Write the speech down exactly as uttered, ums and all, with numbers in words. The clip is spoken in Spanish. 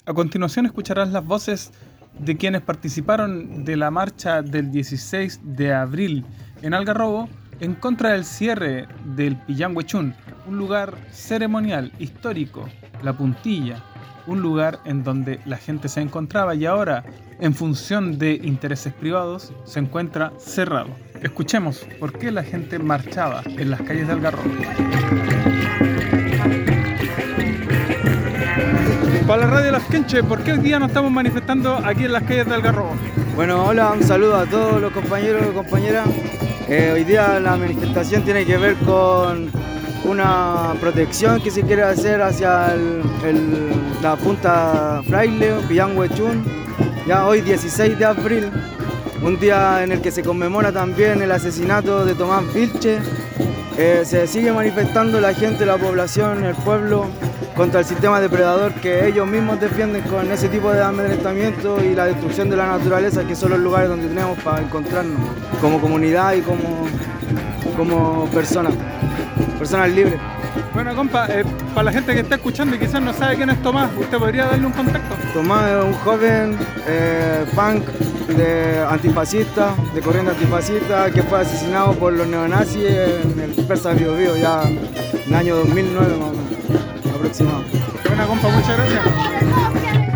A continuación escucharás las voces de quienes participaron de la marcha del dieciséis de abril en Algarrobo en contra del cierre del Pillanhuechún, un lugar ceremonial, histórico, La Puntilla, un lugar en donde la gente se encontraba y ahora, en función de intereses privados, se encuentra cerrado. Escuchemos por qué la gente marchaba en las calles de Algarrobo. Para la radio Las Quenches, ¿por qué hoy día nos estamos manifestando aquí en las calles de Algarrobo? Bueno, hola, un saludo a todos los compañeros y compañeras. Eh, hoy día la manifestación tiene que ver con una protección que se quiere hacer hacia el, el, la punta Fraile, Pillanhuechún, ya hoy dieciséis de abril, un día en el que se conmemora también el asesinato de Tomás Vilche. Eh, se sigue manifestando la gente, la población, el pueblo, contra el sistema depredador que ellos mismos defienden con ese tipo de amedrentamiento y la destrucción de la naturaleza, que son los lugares donde tenemos para encontrarnos como comunidad y como, como personas, personas libres. Bueno, compa, eh, para la gente que está escuchando y quizás no sabe quién es Tomás, ¿usted podría darle un contexto? Tomás es un joven eh, punk, de antifascista, de corriente antifascista, que fue asesinado por los neonazis en el Persa Bío Bío, ya en el año dos mil nueve más o menos, aproximado. Buena, compa, muchas gracias.